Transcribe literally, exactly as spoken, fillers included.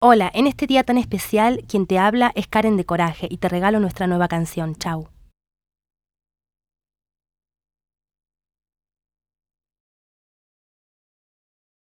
Hola, en este día tan especial, quien te habla es Karen de Coraje y te regalo nuestra nueva canción. Chau.